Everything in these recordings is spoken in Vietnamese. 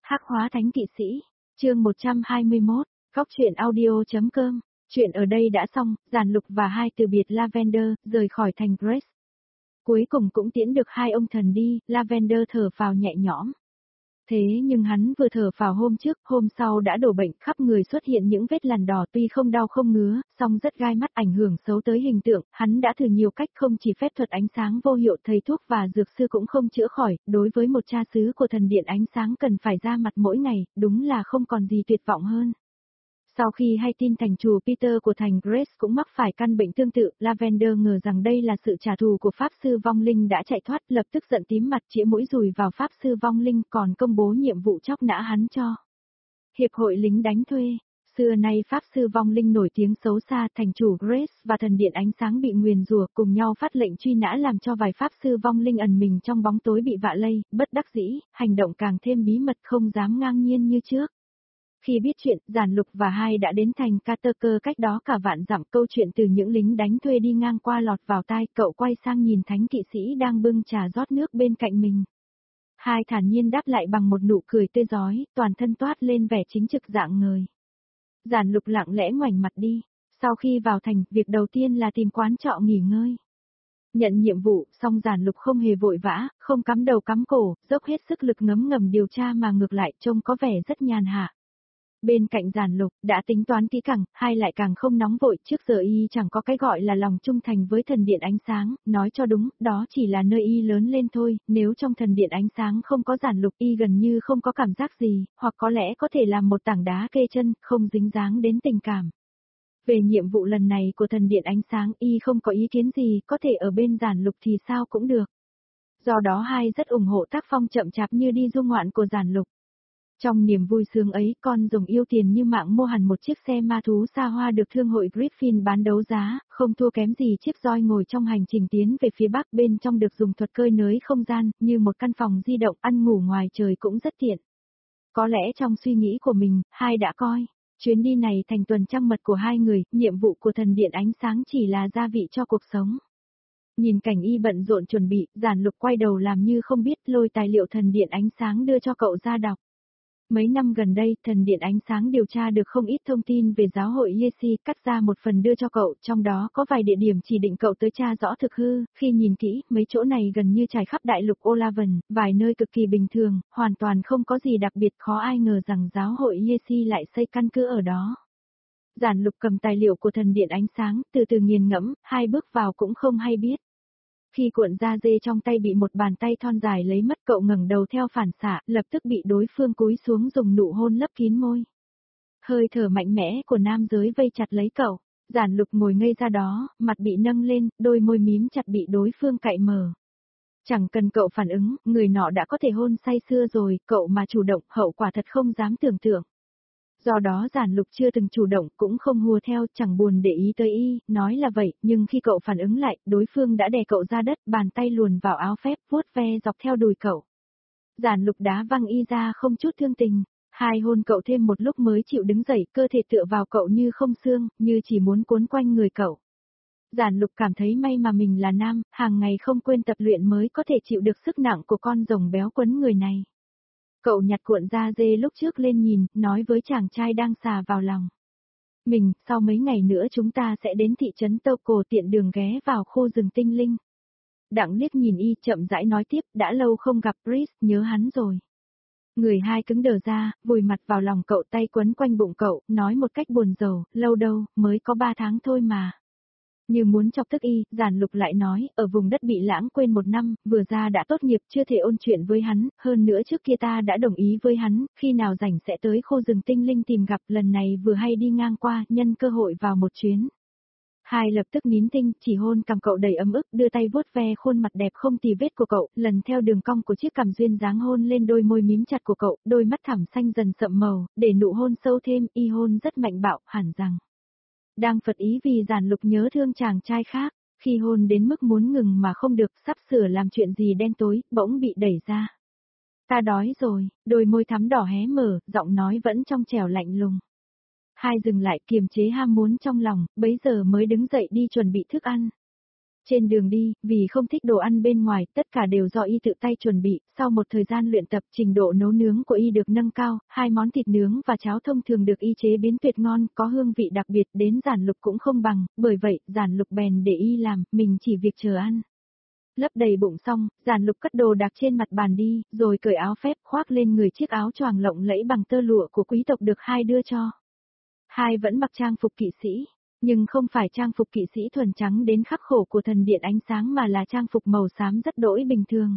Hắc hóa thánh kỵ sĩ, chương 121, góc truyện audio.com, chuyện ở đây đã xong, Giản Lục và hai từ biệt Lavender, rời khỏi thành Grace. Cuối cùng cũng tiễn được hai ông thần đi, Lavender thở phào nhẹ nhõm. Thế nhưng hắn vừa thở phào hôm trước, hôm sau đã đổ bệnh, khắp người xuất hiện những vết lằn đỏ, tuy không đau không ngứa, song rất gai mắt, ảnh hưởng xấu tới hình tượng. Hắn đã thử nhiều cách, không chỉ phép thuật ánh sáng vô hiệu, thầy thuốc và dược sư cũng không chữa khỏi. Đối với một cha xứ của thần điện ánh sáng cần phải ra mặt mỗi ngày, đúng là không còn gì tuyệt vọng hơn. Sau khi hay tin thành chủ Peter của thành Grace cũng mắc phải căn bệnh tương tự, Lavender ngờ rằng đây là sự trả thù của Pháp sư vong linh đã chạy thoát, lập tức giận tím mặt, chĩa mũi dùi vào Pháp sư vong linh, còn công bố nhiệm vụ chóc nã hắn cho Hiệp hội lính đánh thuê. Xưa nay Pháp sư vong linh nổi tiếng xấu xa, thành chủ Grace và thần điện ánh sáng bị nguyền rủa, cùng nhau phát lệnh truy nã, làm cho vài Pháp sư vong linh ẩn mình trong bóng tối bị vạ lây, bất đắc dĩ, hành động càng thêm bí mật, không dám ngang nhiên như trước. Khi biết chuyện, Giản Lục và hai đã đến thành Caterker cách đó cả vạn dặm. Câu chuyện từ những lính đánh thuê đi ngang qua lọt vào tai, cậu quay sang nhìn thánh kỵ sĩ đang bưng trà rót nước bên cạnh mình. Hai thản nhiên đáp lại bằng một nụ cười tươi rói, toàn thân toát lên vẻ chính trực dạng ngời. Giản Lục lặng lẽ ngoảnh mặt đi. Sau khi vào thành, việc đầu tiên là tìm quán trọ nghỉ ngơi. Nhận nhiệm vụ, song Giản Lục không hề vội vã, không cắm đầu cắm cổ, dốc hết sức lực ngấm ngầm điều tra mà ngược lại trông có vẻ rất nhàn hạ. Bên cạnh Giản Lục, đã tính toán kỹ càng, hai lại càng không nóng vội, trước giờ y chẳng có cái gọi là lòng trung thành với thần điện ánh sáng, nói cho đúng, đó chỉ là nơi y lớn lên thôi, nếu trong thần điện ánh sáng không có Giản Lục y gần như không có cảm giác gì, hoặc có lẽ có thể làm một tảng đá kê chân, không dính dáng đến tình cảm. Về nhiệm vụ lần này của thần điện ánh sáng y không có ý kiến gì, có thể ở bên Giản Lục thì sao cũng được. Do đó hai rất ủng hộ tác phong chậm chạp như đi du ngoạn của Giản Lục. Trong niềm vui sướng ấy, con rồng yêu tiền như mạng mua hẳn một chiếc xe ma thú xa hoa được thương hội Griffin bán đấu giá, không thua kém gì chiếc roi ngồi trong hành trình tiến về phía bắc, bên trong được dùng thuật cơi nới không gian, như một căn phòng di động, ăn ngủ ngoài trời cũng rất tiện. Có lẽ trong suy nghĩ của mình, hai đã coi chuyến đi này thành tuần trăng mật của hai người, nhiệm vụ của thần điện ánh sáng chỉ là gia vị cho cuộc sống. Nhìn cảnh y bận rộn chuẩn bị, Giản Lục quay đầu làm như không biết, lôi tài liệu thần điện ánh sáng đưa cho cậu ra đọc. Mấy năm gần đây, thần điện ánh sáng điều tra được không ít thông tin về giáo hội Yesi, cắt ra một phần đưa cho cậu, trong đó có vài địa điểm chỉ định cậu tới tra rõ thực hư. Khi nhìn kỹ, mấy chỗ này gần như trải khắp đại lục Olavan, vài nơi cực kỳ bình thường, hoàn toàn không có gì đặc biệt, khó ai ngờ rằng giáo hội Yesi lại xây căn cứ ở đó. Giản Lục cầm tài liệu của thần điện ánh sáng, từ từ nghiền ngẫm, hai bước vào cũng không hay biết. Khi cuộn da dê trong tay bị một bàn tay thon dài lấy mất, cậu ngẩng đầu theo phản xạ, lập tức bị đối phương cúi xuống dùng nụ hôn lấp kín môi. Hơi thở mạnh mẽ của nam giới vây chặt lấy cậu. Giản Lục ngồi ngây ra đó, mặt bị nâng lên, đôi môi mím chặt bị đối phương cạy mở. Chẳng cần cậu phản ứng, người nọ đã có thể hôn say sưa rồi, cậu mà chủ động, hậu quả thật không dám tưởng tượng. Do đó Giản Lục chưa từng chủ động, cũng không hùa theo, chẳng buồn để ý tới y, nói là vậy, nhưng khi cậu phản ứng lại, đối phương đã đè cậu ra đất, bàn tay luồn vào áo phép, vuốt ve dọc theo đùi cậu. Giản Lục đá văng y ra không chút thương tình, hai hôn cậu thêm một lúc mới chịu đứng dậy, cơ thể tựa vào cậu như không xương, như chỉ muốn cuốn quanh người cậu. Giản Lục cảm thấy may mà mình là nam, hàng ngày không quên tập luyện mới có thể chịu được sức nặng của con rồng béo quấn người này. Cậu nhặt cuộn da dê lúc trước lên nhìn, nói với chàng trai đang xà vào lòng. Mình, sau mấy ngày nữa chúng ta sẽ đến thị trấn Tâu Cổ, tiện đường ghé vào khu rừng tinh linh. Đặng liếc nhìn y, chậm rãi nói tiếp, đã lâu không gặp Chris, nhớ hắn rồi. Người hai cứng đờ ra, vùi mặt vào lòng cậu, tay quấn quanh bụng cậu, nói một cách buồn rầu, lâu đâu, mới có 3 tháng thôi mà. Như muốn chọc tức y, Giản Lục lại nói, ở vùng đất bị lãng quên 1 năm, vừa ra đã tốt nghiệp, chưa thể ôn chuyện với hắn, hơn nữa trước kia ta đã đồng ý với hắn, khi nào rảnh sẽ tới khu rừng tinh linh tìm gặp, lần này vừa hay đi ngang qua, nhân cơ hội vào một chuyến. Hai lập tức nín thinh, chỉ hôn cằm cậu đầy ấm ức, đưa tay vuốt ve khuôn mặt đẹp không tì vết của cậu, lần theo đường cong của chiếc cằm duyên dáng hôn lên đôi môi mím chặt của cậu, đôi mắt thẳm xanh dần sậm màu, để nụ hôn sâu thêm, y hôn rất mạnh bạo, hẳn rằng đang phật ý vì Giản Lục nhớ thương chàng trai khác, khi hôn đến mức muốn ngừng mà không được, sắp sửa làm chuyện gì đen tối, bỗng bị đẩy ra. Ta đói rồi, đôi môi thắm đỏ hé mở, giọng nói vẫn trong trẻo lạnh lùng. Hai dừng lại, kiềm chế ham muốn trong lòng, bấy giờ mới đứng dậy đi chuẩn bị thức ăn. Trên đường đi, vì không thích đồ ăn bên ngoài, tất cả đều do y tự tay chuẩn bị, sau một thời gian luyện tập trình độ nấu nướng của y được nâng cao, hai món thịt nướng và cháo thông thường được y chế biến tuyệt ngon, có hương vị đặc biệt đến Giản Lục cũng không bằng, bởi vậy, Giản Lục bèn để y làm, mình chỉ việc chờ ăn. Lấp đầy bụng xong, Giản Lục cất đồ đạc trên mặt bàn đi, rồi cởi áo phép khoác lên người chiếc áo choàng lộng lẫy bằng tơ lụa của quý tộc được hai đưa cho. Hai vẫn mặc trang phục kỵ sĩ. Nhưng không phải trang phục kỵ sĩ thuần trắng đến khắc khổ của thần điện ánh sáng mà là trang phục màu xám rất đỗi bình thường.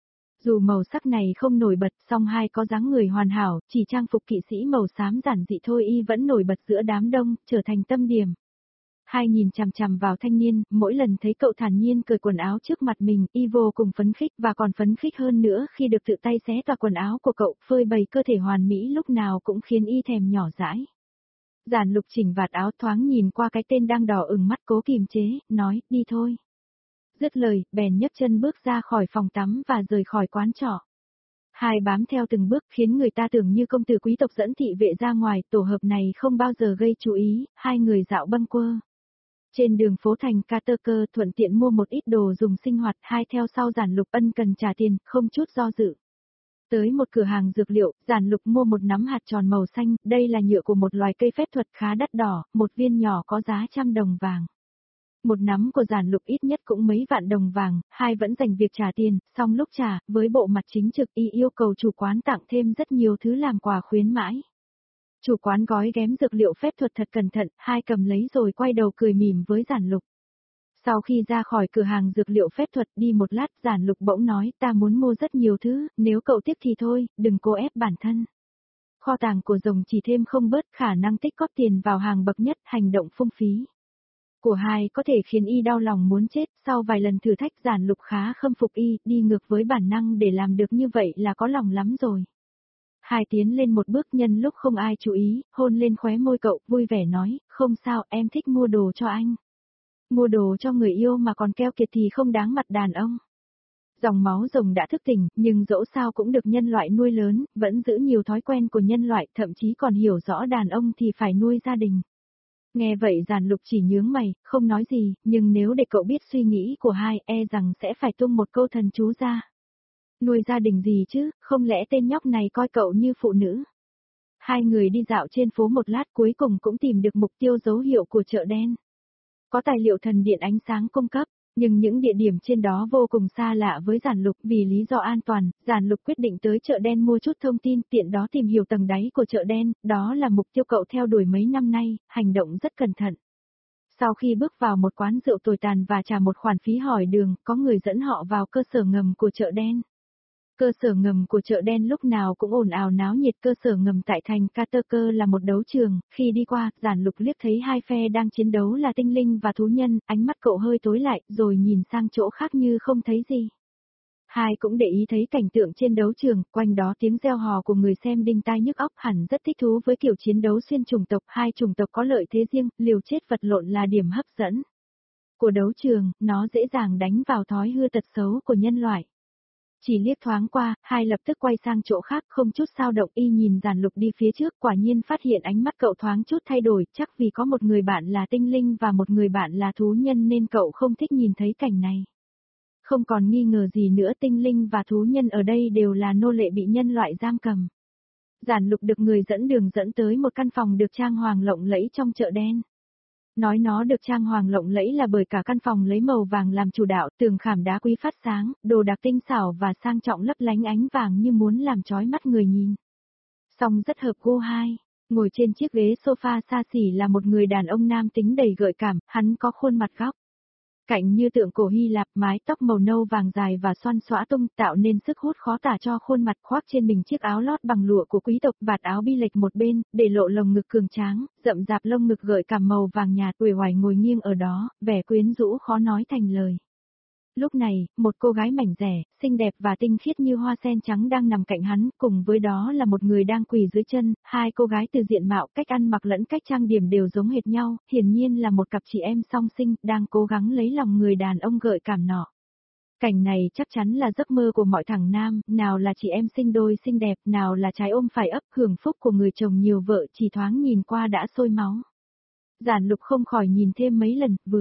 Dù màu sắc này không nổi bật, song hai có dáng người hoàn hảo, chỉ trang phục kỵ sĩ màu xám giản dị thôi y vẫn nổi bật giữa đám đông, trở thành tâm điểm. Hai nhìn chằm chằm vào thanh niên, mỗi lần thấy cậu thản nhiên cởi quần áo trước mặt mình, y vô cùng phấn khích và còn phấn khích hơn nữa khi được tự tay xé toạc quần áo của cậu, phơi bày cơ thể hoàn mỹ lúc nào cũng khiến y thèm nhỏ dãi. Giản Lục chỉnh vạt áo thoáng nhìn qua cái tên đang đỏ ửng mắt cố kìm chế, nói, đi thôi. Dứt lời, bèn nhấc chân bước ra khỏi phòng tắm và rời khỏi quán trọ. Hai bám theo từng bước khiến người ta tưởng như công tử quý tộc dẫn thị vệ ra ngoài, tổ hợp này không bao giờ gây chú ý, hai người dạo bâng quơ. Trên đường phố thành Carter thuận tiện mua một ít đồ dùng sinh hoạt, hai theo sau Giản Lục ân cần trả tiền, không chút do dự. Tới một cửa hàng dược liệu, Giản Lục mua một nắm hạt tròn màu xanh, đây là nhựa của một loài cây phép thuật khá đắt đỏ, một viên nhỏ có giá 100 đồng vàng. Một nắm của Giản Lục ít nhất cũng mấy vạn đồng vàng, hai vẫn dành việc trả tiền, xong lúc trả, với bộ mặt chính trực y yêu cầu chủ quán tặng thêm rất nhiều thứ làm quà khuyến mãi. Chủ quán gói ghém dược liệu phép thuật thật cẩn thận, hai cầm lấy rồi quay đầu cười mỉm với Giản Lục. Sau khi ra khỏi cửa hàng dược liệu phép thuật đi một lát, Giản Lục bỗng nói ta muốn mua rất nhiều thứ, nếu cậu tiếp thì thôi, đừng cố ép bản thân. Kho tàng của rồng chỉ thêm không bớt khả năng tích góp tiền vào hàng bậc nhất, hành động phung phí của hai có thể khiến y đau lòng muốn chết, sau vài lần thử thách Giản Lục khá khâm phục y, đi ngược với bản năng để làm được như vậy là có lòng lắm rồi. Hai tiến lên một bước nhân lúc không ai chú ý, hôn lên khóe môi cậu, vui vẻ nói, không sao, em thích mua đồ cho anh. Mua đồ cho người yêu mà còn keo kiệt thì không đáng mặt đàn ông. Dòng máu rồng đã thức tỉnh, nhưng dẫu sao cũng được nhân loại nuôi lớn, vẫn giữ nhiều thói quen của nhân loại, thậm chí còn hiểu rõ đàn ông thì phải nuôi gia đình. Nghe vậy Giản Lục chỉ nhướng mày, không nói gì, nhưng nếu để cậu biết suy nghĩ của hai, e rằng sẽ phải tung một câu thần chú ra. Nuôi gia đình gì chứ, không lẽ tên nhóc này coi cậu như phụ nữ? Hai người đi dạo trên phố một lát cuối cùng cũng tìm được mục tiêu dấu hiệu của chợ đen. Có tài liệu thần điện ánh sáng cung cấp, nhưng những địa điểm trên đó vô cùng xa lạ với Giản Lục vì lý do an toàn, Giản Lục quyết định tới chợ đen mua chút thông tin tiện đó tìm hiểu tầng đáy của chợ đen, đó là mục tiêu cậu theo đuổi mấy năm nay, hành động rất cẩn thận. Sau khi bước vào một quán rượu tồi tàn và trả một khoản phí hỏi đường, có người dẫn họ vào cơ sở ngầm của chợ đen. Cơ sở ngầm của chợ đen lúc nào cũng ồn ào náo nhiệt, cơ sở ngầm tại thành Carter là một đấu trường, khi đi qua, Giản Lục liếc thấy hai phe đang chiến đấu là tinh linh và thú nhân, ánh mắt cậu hơi tối lại, rồi nhìn sang chỗ khác như không thấy gì. Hai cũng để ý thấy cảnh tượng trên đấu trường, quanh đó tiếng reo hò của người xem đinh tai nhức óc, hẳn rất thích thú với kiểu chiến đấu xuyên chủng tộc, hai chủng tộc có lợi thế riêng, liều chết vật lộn là điểm hấp dẫn của đấu trường, nó dễ dàng đánh vào thói hư tật xấu của nhân loại. Chỉ liếc thoáng qua, hai lập tức quay sang chỗ khác không chút sao động y nhìn Giản Lục đi phía trước, quả nhiên phát hiện ánh mắt cậu thoáng chút thay đổi, chắc vì có một người bạn là tinh linh và một người bạn là thú nhân nên cậu không thích nhìn thấy cảnh này. Không còn nghi ngờ gì nữa, tinh linh và thú nhân ở đây đều là nô lệ bị nhân loại giam cầm. Giản Lục được người dẫn đường dẫn tới một căn phòng được trang hoàng lộng lẫy trong chợ đen. Nói nó được trang hoàng lộng lẫy là bởi cả căn phòng lấy màu vàng làm chủ đạo, tường khảm đá quý phát sáng, đồ đạc tinh xảo và sang trọng lấp lánh ánh vàng như muốn làm chói mắt người nhìn. Song rất hợp gu hai, ngồi trên chiếc ghế sofa xa xỉ là một người đàn ông nam tính đầy gợi cảm, hắn có khuôn mặt góc cạnh như tượng cổ Hy Lạp, mái tóc màu nâu vàng dài và xoăn xõa tung tạo nên sức hút khó tả cho khuôn mặt, khoác trên mình chiếc áo lót bằng lụa của quý tộc, vạt áo bi lệch một bên, để lộ lồng ngực cường tráng, rậm rạp lông ngực gợi cảm màu vàng nhạt, uể oải ngồi nghiêng ở đó, vẻ quyến rũ khó nói thành lời. Lúc này, một cô gái mảnh dẻ, xinh đẹp và tinh khiết như hoa sen trắng đang nằm cạnh hắn, cùng với đó là một người đang quỳ dưới chân, hai cô gái từ diện mạo, cách ăn mặc lẫn cách trang điểm đều giống hệt nhau, hiển nhiên là một cặp chị em song sinh, đang cố gắng lấy lòng người đàn ông gợi cảm nọ. Cảnh này chắc chắn là giấc mơ của mọi thằng nam, nào là chị em sinh đôi xinh đẹp, nào là trái ôm phải ấp, hưởng phúc của người chồng nhiều vợ, chỉ thoáng nhìn qua đã sôi máu. Giản Lục không khỏi nhìn thêm mấy lần, vừa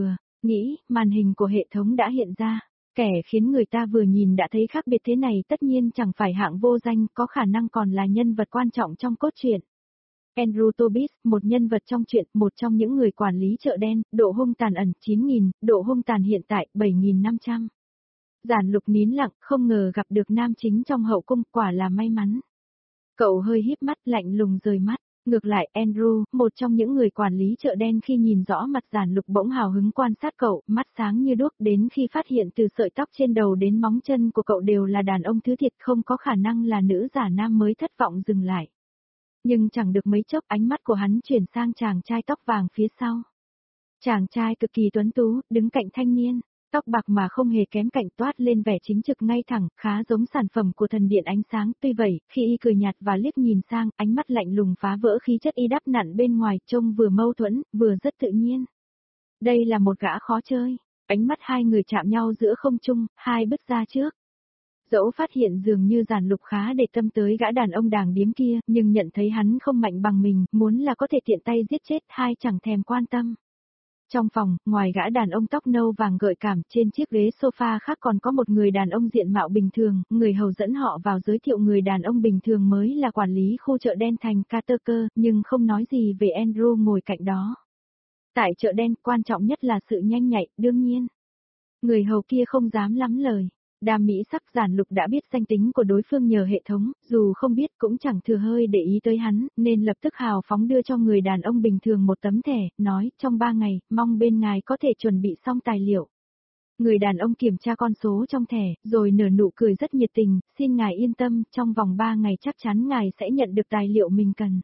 Nghĩ, màn hình của hệ thống đã hiện ra. Kẻ khiến người ta vừa nhìn đã thấy khác biệt thế này tất nhiên chẳng phải hạng vô danh, có khả năng còn là nhân vật quan trọng trong cốt truyện. Andrew Tobis, một nhân vật trong truyện, một trong những người quản lý chợ đen, độ hung tàn ẩn 9.000, độ hung tàn hiện tại 7.500. Giản Lục nín lặng, không ngờ gặp được nam chính trong hậu cung, quả là may mắn. Cậu hơi híp mắt lạnh lùng rời mắt. Ngược lại Andrew, một trong những người quản lý chợ đen khi nhìn rõ mặt Giản Lục bỗng hào hứng quan sát cậu, mắt sáng như đuốc đến khi phát hiện từ sợi tóc trên đầu đến móng chân của cậu đều là đàn ông thứ thiệt không có khả năng là nữ giả nam mới thất vọng dừng lại. Nhưng chẳng được mấy chốc ánh mắt của hắn chuyển sang chàng trai tóc vàng phía sau. Chàng trai cực kỳ tuấn tú, đứng cạnh thanh niên. Tóc bạc mà không hề kém cạnh toát lên vẻ chính trực ngay thẳng, khá giống sản phẩm của thần điện ánh sáng. Tuy vậy, khi y cười nhạt và liếc nhìn sang, ánh mắt lạnh lùng phá vỡ khí chất y đắp nặn bên ngoài, trông vừa mâu thuẫn, vừa rất tự nhiên. Đây là một gã khó chơi. Ánh mắt hai người chạm nhau giữa không trung, hai bước ra trước. Dẫu phát hiện dường như Giản Lục khá để tâm tới gã đàn ông đàng điếm kia, nhưng nhận thấy hắn không mạnh bằng mình, muốn là có thể tiện tay giết chết, hai chẳng thèm quan tâm. Trong phòng, ngoài gã đàn ông tóc nâu vàng gợi cảm, trên chiếc ghế sofa khác còn có một người đàn ông diện mạo bình thường, người hầu dẫn họ vào giới thiệu người đàn ông bình thường mới là quản lý khu chợ đen thành Carter, nhưng không nói gì về Andrew ngồi cạnh đó. Tại chợ đen, quan trọng nhất là sự nhanh nhạy, đương nhiên. Người hầu kia không dám lắm lời. Đam mỹ sắc Giản Lục đã biết danh tính của đối phương nhờ hệ thống, dù không biết cũng chẳng thừa hơi để ý tới hắn, nên lập tức hào phóng đưa cho người đàn ông bình thường một tấm thẻ, nói, trong 3 ngày, mong bên ngài có thể chuẩn bị xong tài liệu. Người đàn ông kiểm tra con số trong thẻ, rồi nở nụ cười rất nhiệt tình, xin ngài yên tâm, trong vòng 3 ngày chắc chắn ngài sẽ nhận được tài liệu mình cần.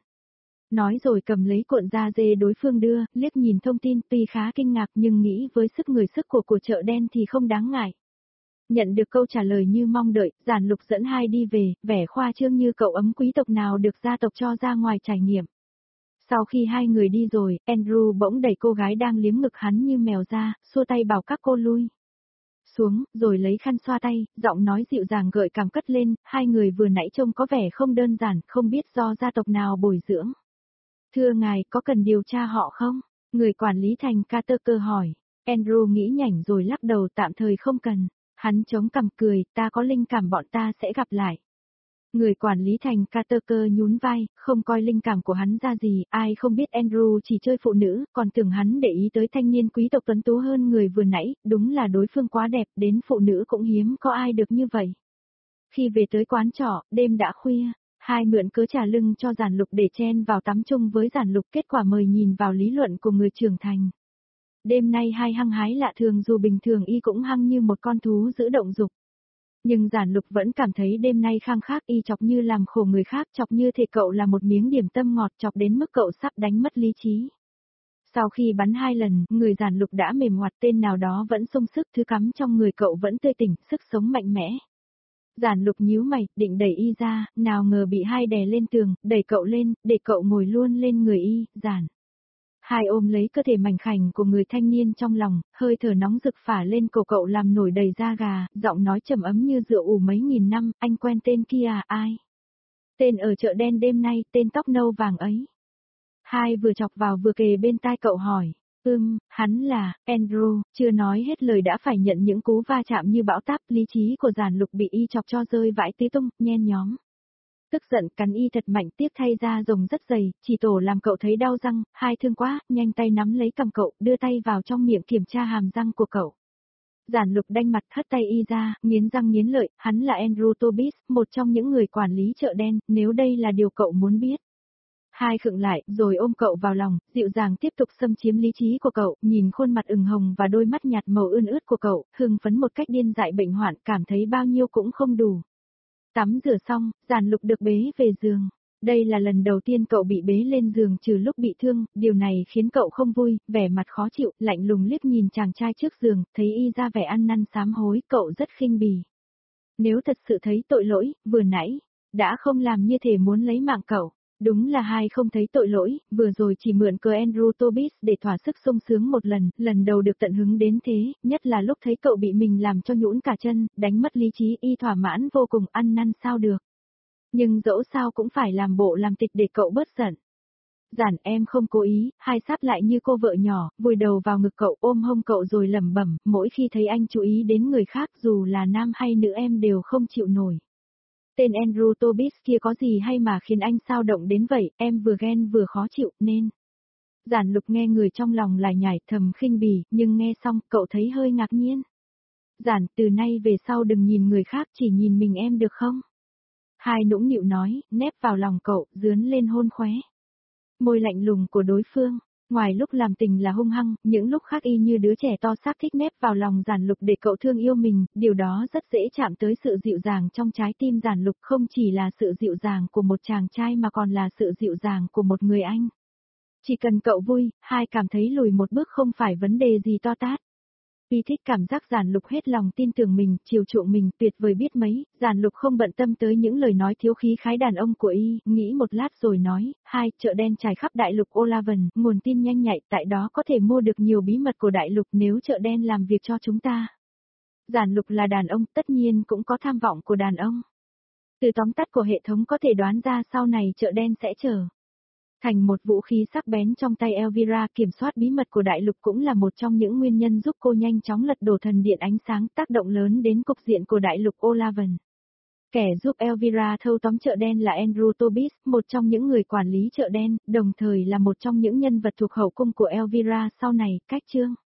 Nói rồi cầm lấy cuộn da dê đối phương đưa, liếc nhìn thông tin tuy khá kinh ngạc nhưng nghĩ với sức người sức của chợ đen thì không đáng ngại. Nhận được câu trả lời như mong đợi, Giản Lục dẫn hai đi về, vẻ khoa trương như cậu ấm quý tộc nào được gia tộc cho ra ngoài trải nghiệm. Sau khi hai người đi rồi, Andrew bỗng đẩy cô gái đang liếm ngực hắn như mèo ra, xua tay bảo các cô lui xuống, rồi lấy khăn xoa tay, giọng nói dịu dàng gợi cảm cất lên, hai người vừa nãy trông có vẻ không đơn giản, không biết do gia tộc nào bồi dưỡng. Thưa ngài, có cần điều tra họ không? Người quản lý thành Carter hỏi. Andrew nghĩ nhảnh rồi lắc đầu tạm thời không cần. Hắn chống cằm cười, ta có linh cảm bọn ta sẽ gặp lại. Người quản lý thành Carter nhún vai, không coi linh cảm của hắn ra gì, ai không biết Andrew chỉ chơi phụ nữ, còn tưởng hắn để ý tới thanh niên quý tộc tuấn tú hơn người vừa nãy, đúng là đối phương quá đẹp, đến phụ nữ cũng hiếm có ai được như vậy. Khi về tới quán trọ, đêm đã khuya, hai mượn cớ trả lưng cho Giản Lục để chen vào tắm chung với Giản Lục, kết quả mời nhìn vào lý luận của người trưởng thành. Đêm nay hai hăng hái lạ thường, dù bình thường y cũng hăng như một con thú giữ động dục. Nhưng Giản Lục vẫn cảm thấy đêm nay khang khác, y chọc như làm khổ người khác, chọc như thể cậu là một miếng điểm tâm ngọt, chọc đến mức cậu sắp đánh mất lý trí. Sau khi bắn 2 lần, người Giản Lục đã mềm ngoặt, tên nào đó vẫn sung sức, thứ cắm trong người cậu vẫn tươi tỉnh, sức sống mạnh mẽ. Giản Lục nhíu mày, định đẩy y ra, nào ngờ bị hai đè lên tường, đẩy cậu lên, để cậu ngồi luôn lên người y, Giản. Hai ôm lấy cơ thể mảnh khảnh của người thanh niên trong lòng, hơi thở nóng rực phả lên cổ cậu làm nổi đầy da gà, giọng nói trầm ấm như rượu ủ mấy nghìn năm, anh quen tên kia à? Ai? Tên ở chợ đen đêm nay, tên tóc nâu vàng ấy. Hai vừa chọc vào vừa kề bên tai cậu hỏi. Hắn là, Andrew, chưa nói hết lời đã phải nhận những cú va chạm như bão táp, lý trí của Giản Lục bị y chọc cho rơi vãi tứ tung, nhen nhóm. Tức giận cắn y thật mạnh, tiếp thay da rồng rất dày, chỉ tổ làm cậu thấy đau răng, hai thương quá, nhanh tay nắm lấy cằm cậu, đưa tay vào trong miệng kiểm tra hàm răng của cậu. Giản Lục đanh mặt hất tay y ra, nghiến răng nghiến lợi, hắn là Andrew Tobis, một trong những người quản lý chợ đen, nếu đây là điều cậu muốn biết. Hai khựng lại, rồi ôm cậu vào lòng, dịu dàng tiếp tục xâm chiếm lý trí của cậu, nhìn khuôn mặt ửng hồng và đôi mắt nhạt màu ươn ướt của cậu, hưng phấn một cách điên dại bệnh hoạn, cảm thấy bao nhiêu cũng không đủ. Tắm rửa xong, Giản Lục được bế về giường. Đây là lần đầu tiên cậu bị bế lên giường trừ lúc bị thương, điều này khiến cậu không vui, vẻ mặt khó chịu, lạnh lùng liếc nhìn chàng trai trước giường, thấy y ra vẻ ăn năn sám hối, cậu rất khinh bỉ. Nếu thật sự thấy tội lỗi, vừa nãy, đã không làm như thể muốn lấy mạng cậu. Đúng là hai không thấy tội lỗi, vừa rồi chỉ mượn cớ Andrew Tobis để thỏa sức sung sướng một lần đầu được tận hứng đến thế, nhất là lúc thấy cậu bị mình làm cho nhũn cả chân, đánh mất lý trí, y thỏa mãn vô cùng, ăn năn sao được. Nhưng dẫu sao cũng phải làm bộ làm tịch để cậu bớt giận. Giản em không cố ý, hai sáp lại như cô vợ nhỏ, vùi đầu vào ngực cậu ôm hông cậu rồi lẩm bẩm, mỗi khi thấy anh chú ý đến người khác dù là nam hay nữ em đều không chịu nổi. Tên Andrew Tobis kia có gì hay mà khiến anh sao động đến vậy, em vừa ghen vừa khó chịu nên. Giản Lục nghe người trong lòng lại nhảy thầm khinh bỉ, nhưng nghe xong cậu thấy hơi ngạc nhiên. Giản, từ nay về sau đừng nhìn người khác, chỉ nhìn mình em được không? Hai nũng nịu nói, nép vào lòng cậu, dướn lên hôn khóe. Môi lạnh lùng của đối phương, ngoài lúc làm tình là hung hăng, những lúc khác y như đứa trẻ to xác thích nép vào lòng Giản Lục để cậu thương yêu mình, điều đó rất dễ chạm tới sự dịu dàng trong trái tim Giản Lục, không chỉ là sự dịu dàng của một chàng trai mà còn là sự dịu dàng của một người anh. Chỉ cần cậu vui, hai cảm thấy lùi một bước không phải vấn đề gì to tát. Vì thích cảm giác Giản Lục hết lòng tin tưởng mình, chiều chuộng mình, tuyệt vời biết mấy, Giản Lục không bận tâm tới những lời nói thiếu khí khái đàn ông của y, nghĩ một lát rồi nói, hai, chợ đen trải khắp đại lục Olavan, nguồn tin nhanh nhạy, tại đó có thể mua được nhiều bí mật của đại lục nếu chợ đen làm việc cho chúng ta. Giản Lục là đàn ông, tất nhiên cũng có tham vọng của đàn ông. Từ tóm tắt của hệ thống có thể đoán ra sau này chợ đen sẽ trở thành một vũ khí sắc bén trong tay Elvira, kiểm soát bí mật của đại lục cũng là một trong những nguyên nhân giúp cô nhanh chóng lật đổ thần điện ánh sáng, tác động lớn đến cục diện của đại lục Olavan. Kẻ giúp Elvira thâu tóm chợ đen là Andrew Tobis, một trong những người quản lý chợ đen, đồng thời là một trong những nhân vật thuộc hậu cung của Elvira sau này, cách chương.